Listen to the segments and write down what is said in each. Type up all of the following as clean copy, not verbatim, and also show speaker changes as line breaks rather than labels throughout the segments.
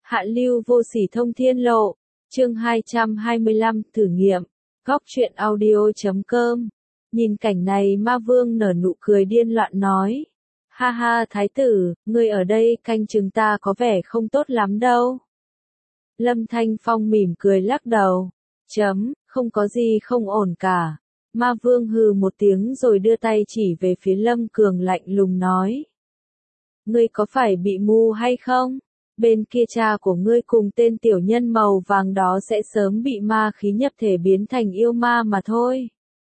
Hạ lưu vô sỉ thông thiên lộ. Chương 225, thử nghiệm. Góc truyện audio.com. Nhìn cảnh này ma vương nở nụ cười điên loạn nói. Ha ha thái tử, ngươi ở đây canh chừng ta có vẻ không tốt lắm đâu. Lâm Thanh Phong mỉm cười lắc đầu. Không có gì không ổn cả. Ma vương hừ một tiếng rồi đưa tay chỉ về phía Lâm Cường lạnh lùng nói. Ngươi có phải bị mù hay không? Bên kia cha của ngươi cùng tên tiểu nhân màu vàng đó sẽ sớm bị ma khí nhập thể biến thành yêu ma mà thôi.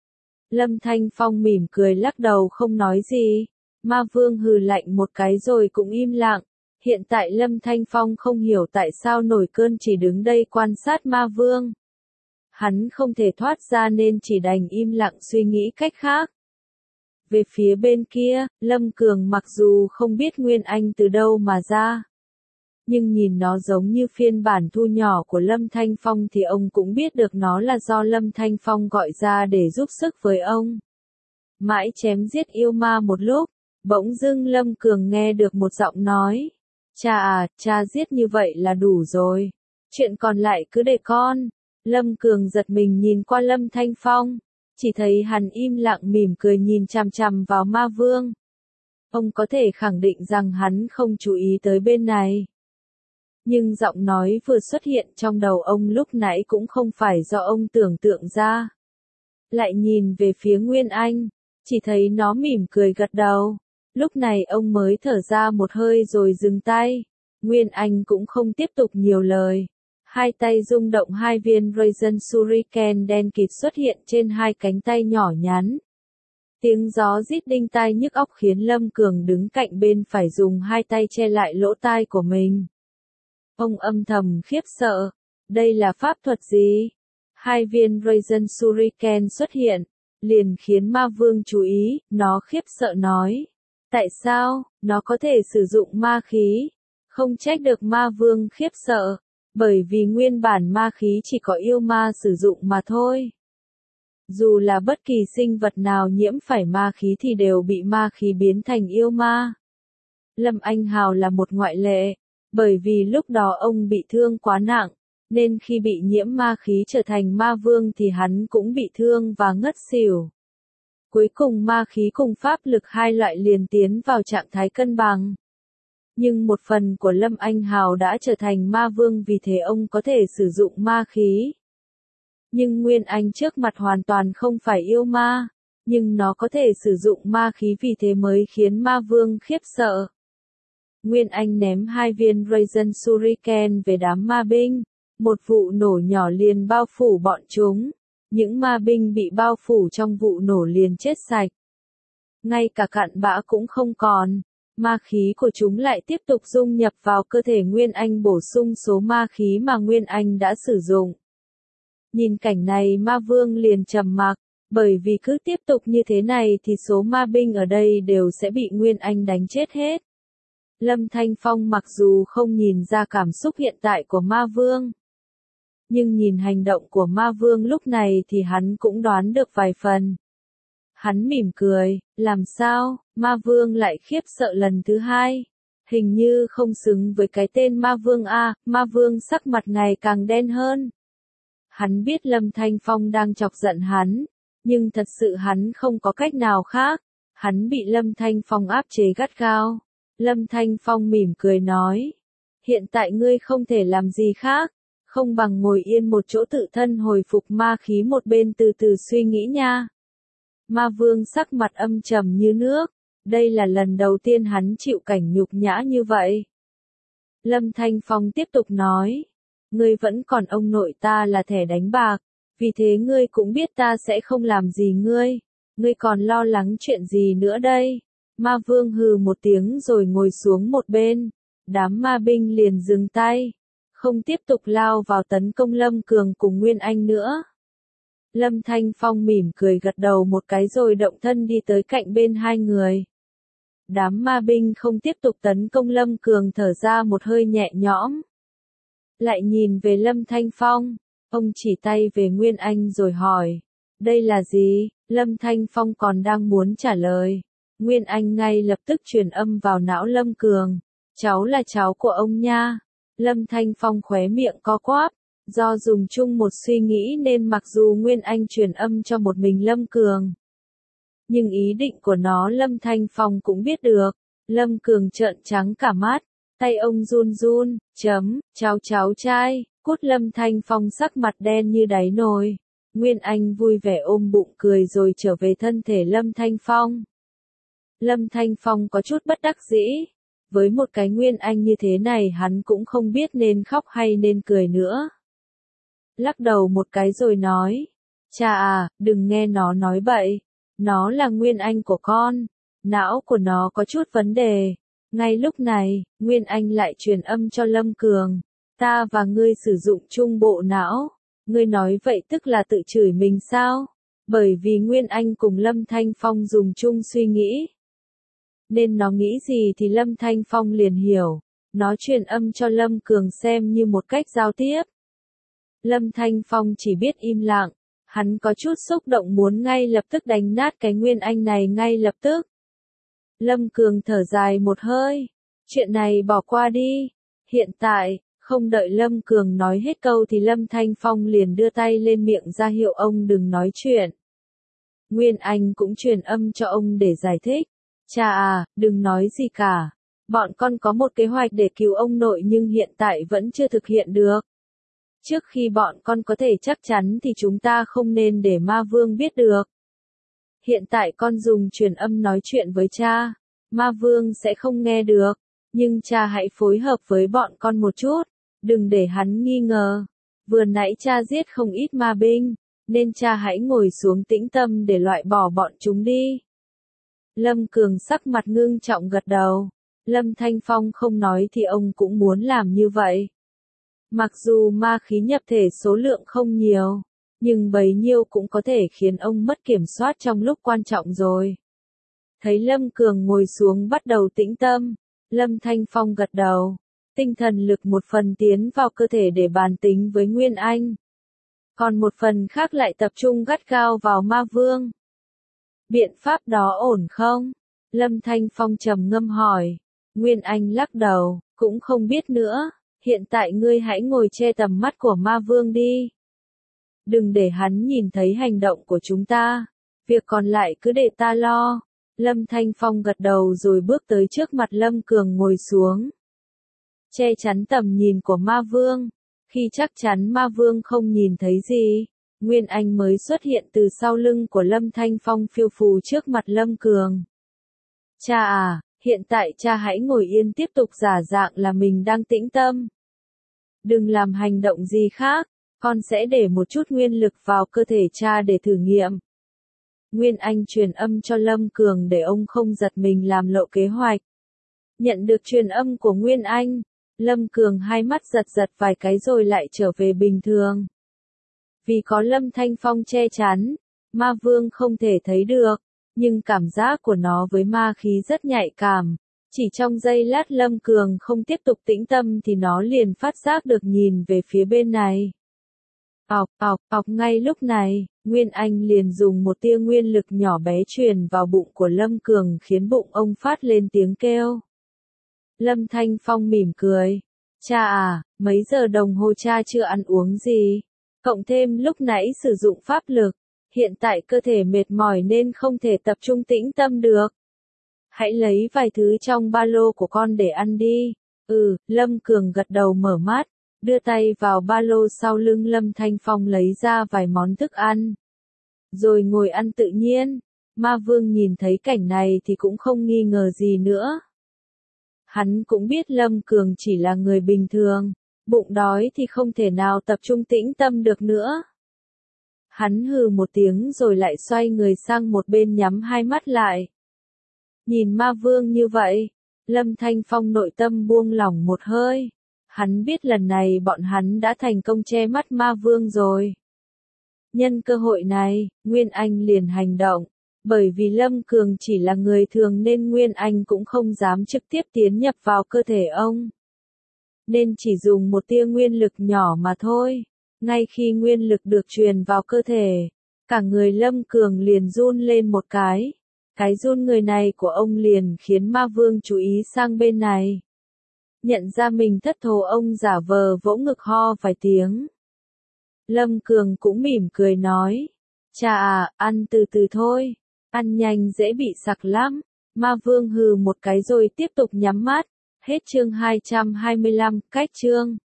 Lâm Thanh Phong mỉm cười lắc đầu không nói gì. Ma vương hừ lạnh một cái rồi cũng im lặng. Hiện tại Lâm Thanh Phong không hiểu tại sao nổi cơn chỉ đứng đây quan sát ma vương. Hắn không thể thoát ra nên chỉ đành im lặng suy nghĩ cách khác. Về phía bên kia, Lâm Cường mặc dù không biết Nguyên Anh từ đâu mà ra. Nhưng nhìn nó giống như phiên bản thu nhỏ của Lâm Thanh Phong thì ông cũng biết được nó là do Lâm Thanh Phong gọi ra để giúp sức với ông. Mãi chém giết yêu ma một lúc, bỗng dưng Lâm Cường nghe được một giọng nói. Cha giết như vậy là đủ rồi. Chuyện còn lại cứ để con. Lâm Cường giật mình nhìn qua Lâm Thanh Phong. Chỉ thấy hắn im lặng mỉm cười nhìn chằm chằm vào ma vương. Ông có thể khẳng định rằng hắn không chú ý tới bên này. Nhưng giọng nói vừa xuất hiện trong đầu ông lúc nãy cũng không phải do ông tưởng tượng ra. Lại nhìn về phía Nguyên Anh, chỉ thấy nó mỉm cười gật đầu. Lúc này ông mới thở ra một hơi rồi dừng tay. Nguyên Anh cũng không tiếp tục nhiều lời. Hai tay rung động hai viên Raisin Shuriken đen kịt xuất hiện trên hai cánh tay nhỏ nhắn. Tiếng gió rít đinh tai nhức óc khiến Lâm Cường đứng cạnh bên phải dùng hai tay che lại lỗ tai của mình. Ông âm thầm khiếp sợ. Đây là pháp thuật gì? Hai viên Raisin Shuriken xuất hiện, liền khiến ma vương chú ý, nó khiếp sợ nói. Tại sao, nó có thể sử dụng ma khí? Không trách được ma vương khiếp sợ, bởi vì nguyên bản ma khí chỉ có yêu ma sử dụng mà thôi. Dù là bất kỳ sinh vật nào nhiễm phải ma khí thì đều bị ma khí biến thành yêu ma. Lâm Anh Hào là một ngoại lệ, bởi vì lúc đó ông bị thương quá nặng, nên khi bị nhiễm ma khí trở thành ma vương thì hắn cũng bị thương và ngất xỉu. Cuối cùng ma khí cùng pháp lực hai loại liền tiến vào trạng thái cân bằng. Nhưng một phần của Lâm Anh Hào đã trở thành ma vương vì thế ông có thể sử dụng ma khí. Nhưng Nguyên Anh trước mặt hoàn toàn không phải yêu ma, nhưng nó có thể sử dụng ma khí vì thế mới khiến ma vương khiếp sợ. Nguyên Anh ném hai viên Raisin Shuriken về đám ma binh, một vụ nổ nhỏ liền bao phủ bọn chúng. Những ma binh bị bao phủ trong vụ nổ liền chết sạch. Ngay cả cặn bã cũng không còn, ma khí của chúng lại tiếp tục dung nhập vào cơ thể Nguyên Anh bổ sung số ma khí mà Nguyên Anh đã sử dụng. Nhìn cảnh này ma vương liền trầm mặc, bởi vì cứ tiếp tục như thế này thì số ma binh ở đây đều sẽ bị Nguyên Anh đánh chết hết. Lâm Thanh Phong mặc dù không nhìn ra cảm xúc hiện tại của ma vương, nhưng nhìn hành động của ma vương lúc này thì hắn cũng đoán được vài phần. Hắn mỉm cười, làm sao, ma vương lại khiếp sợ lần thứ hai. Hình như không xứng với cái tên ma vương a. Ma vương sắc mặt ngày càng đen hơn. Hắn biết Lâm Thanh Phong đang chọc giận hắn, nhưng thật sự hắn không có cách nào khác. Hắn bị Lâm Thanh Phong áp chế gắt gao. Lâm Thanh Phong mỉm cười nói, hiện tại ngươi không thể làm gì khác, không bằng ngồi yên một chỗ tự thân hồi phục ma khí một bên từ từ suy nghĩ nha. Ma vương sắc mặt âm trầm như nước, đây là lần đầu tiên hắn chịu cảnh nhục nhã như vậy. Lâm Thanh Phong tiếp tục nói, ngươi vẫn còn ông nội ta là thẻ đánh bạc, vì thế ngươi cũng biết ta sẽ không làm gì ngươi còn lo lắng chuyện gì nữa đây. Ma vương hừ một tiếng rồi ngồi xuống một bên, đám ma binh liền dừng tay, không tiếp tục lao vào tấn công Lâm Cường cùng Nguyên Anh nữa. Lâm Thanh Phong mỉm cười gật đầu một cái rồi động thân đi tới cạnh bên hai người. Đám ma binh không tiếp tục tấn công Lâm Cường thở ra một hơi nhẹ nhõm. Lại nhìn về Lâm Thanh Phong, ông chỉ tay về Nguyên Anh rồi hỏi, đây là gì? Lâm Thanh Phong còn đang muốn trả lời. Nguyên Anh ngay lập tức truyền âm vào não Lâm Cường, cháu là cháu của ông nha. Lâm Thanh Phong khóe miệng co quắp, do dùng chung một suy nghĩ nên mặc dù Nguyên Anh truyền âm cho một mình Lâm Cường. Nhưng ý định của nó Lâm Thanh Phong cũng biết được. Lâm Cường trợn trắng cả mắt, tay ông run run, cháu trai, cút. Lâm Thanh Phong sắc mặt đen như đáy nồi. Nguyên Anh vui vẻ ôm bụng cười rồi trở về thân thể Lâm Thanh Phong. Lâm Thanh Phong có chút bất đắc dĩ. Với một cái Nguyên Anh như thế này hắn cũng không biết nên khóc hay nên cười nữa. Lắc đầu một cái rồi nói, cha à, đừng nghe nó nói bậy. Nó là Nguyên Anh của con. Não của nó có chút vấn đề. Ngay lúc này, Nguyên Anh lại truyền âm cho Lâm Cường. Ta và ngươi sử dụng chung bộ não. Ngươi nói vậy tức là tự chửi mình sao? Bởi vì Nguyên Anh cùng Lâm Thanh Phong dùng chung suy nghĩ. Nên nó nghĩ gì thì Lâm Thanh Phong liền hiểu. Nó truyền âm cho Lâm Cường xem như một cách giao tiếp. Lâm Thanh Phong chỉ biết im lặng. Hắn có chút xúc động muốn ngay lập tức đánh nát cái Nguyên Anh này ngay lập tức. Lâm Cường thở dài một hơi. Chuyện này bỏ qua đi. Hiện tại, không đợi Lâm Cường nói hết câu thì Lâm Thanh Phong liền đưa tay lên miệng ra hiệu ông đừng nói chuyện. Nguyên Anh cũng truyền âm cho ông để giải thích. Cha à, đừng nói gì cả. Bọn con có một kế hoạch để cứu ông nội nhưng hiện tại vẫn chưa thực hiện được. Trước khi bọn con có thể chắc chắn thì chúng ta không nên để Ma Vương biết được. Hiện tại con dùng truyền âm nói chuyện với cha, Ma Vương sẽ không nghe được, nhưng cha hãy phối hợp với bọn con một chút, đừng để hắn nghi ngờ. Vừa nãy cha giết không ít ma binh, nên cha hãy ngồi xuống tĩnh tâm để loại bỏ bọn chúng đi. Lâm Cường sắc mặt ngưng trọng gật đầu. Lâm Thanh Phong không nói thì ông cũng muốn làm như vậy. Mặc dù ma khí nhập thể số lượng không nhiều, nhưng bấy nhiêu cũng có thể khiến ông mất kiểm soát trong lúc quan trọng rồi. Thấy Lâm Cường ngồi xuống bắt đầu tĩnh tâm, Lâm Thanh Phong gật đầu, tinh thần lực một phần tiến vào cơ thể để bàn tính với Nguyên Anh. Còn một phần khác lại tập trung gắt gao vào Ma Vương. Biện pháp đó ổn không? Lâm Thanh Phong trầm ngâm hỏi. Nguyên Anh lắc đầu, cũng không biết nữa. Hiện tại ngươi hãy ngồi che tầm mắt của Ma Vương đi. Đừng để hắn nhìn thấy hành động của chúng ta. Việc còn lại cứ để ta lo. Lâm Thanh Phong gật đầu rồi bước tới trước mặt Lâm Cường ngồi xuống. Che chắn tầm nhìn của Ma Vương. Khi chắc chắn Ma Vương không nhìn thấy gì, Nguyên Anh mới xuất hiện từ sau lưng của Lâm Thanh Phong phiêu phù trước mặt Lâm Cường. Cha à, hiện tại cha hãy ngồi yên tiếp tục giả dạng là mình đang tĩnh tâm. Đừng làm hành động gì khác, con sẽ để một chút nguyên lực vào cơ thể cha để thử nghiệm. Nguyên Anh truyền âm cho Lâm Cường để ông không giật mình làm lộ kế hoạch. Nhận được truyền âm của Nguyên Anh, Lâm Cường hai mắt giật giật vài cái rồi lại trở về bình thường. Vì có Lâm Thanh Phong che chắn, Ma Vương không thể thấy được, nhưng cảm giác của nó với ma khí rất nhạy cảm. Chỉ trong giây lát Lâm Cường không tiếp tục tĩnh tâm thì nó liền phát giác được nhìn về phía bên này. Ọc, ngay lúc này, Nguyên Anh liền dùng một tia nguyên lực nhỏ bé truyền vào bụng của Lâm Cường khiến bụng ông phát lên tiếng kêu. Lâm Thanh Phong mỉm cười. Cha à, mấy giờ đồng hồ cha chưa ăn uống gì? Cộng thêm lúc nãy sử dụng pháp lực, hiện tại cơ thể mệt mỏi nên không thể tập trung tĩnh tâm được. Hãy lấy vài thứ trong ba lô của con để ăn đi. Lâm Cường gật đầu mở mắt, đưa tay vào ba lô sau lưng Lâm Thanh Phong lấy ra vài món thức ăn. Rồi ngồi ăn tự nhiên. Ma Vương nhìn thấy cảnh này thì cũng không nghi ngờ gì nữa. Hắn cũng biết Lâm Cường chỉ là người bình thường, bụng đói thì không thể nào tập trung tĩnh tâm được nữa. Hắn hừ một tiếng rồi lại xoay người sang một bên nhắm hai mắt lại. Nhìn Ma Vương như vậy, Lâm Thanh Phong nội tâm buông lỏng một hơi. Hắn biết lần này bọn hắn đã thành công che mắt Ma Vương rồi. Nhân cơ hội này, Nguyên Anh liền hành động. Bởi vì Lâm Cường chỉ là người thường nên Nguyên Anh cũng không dám trực tiếp tiến nhập vào cơ thể ông. Nên chỉ dùng một tia nguyên lực nhỏ mà thôi. Ngay khi nguyên lực được truyền vào cơ thể, cả người Lâm Cường liền run lên một cái. Cái run người này của ông liền khiến Ma Vương chú ý sang bên này. Nhận ra mình thất thố ông giả vờ vỗ ngực ho vài tiếng. Lâm Cường cũng mỉm cười nói. Chà à, ăn từ từ thôi. Ăn nhanh dễ bị sặc lắm. Ma Vương hừ một cái rồi tiếp tục nhắm mắt. Hết chương 225, cách chương.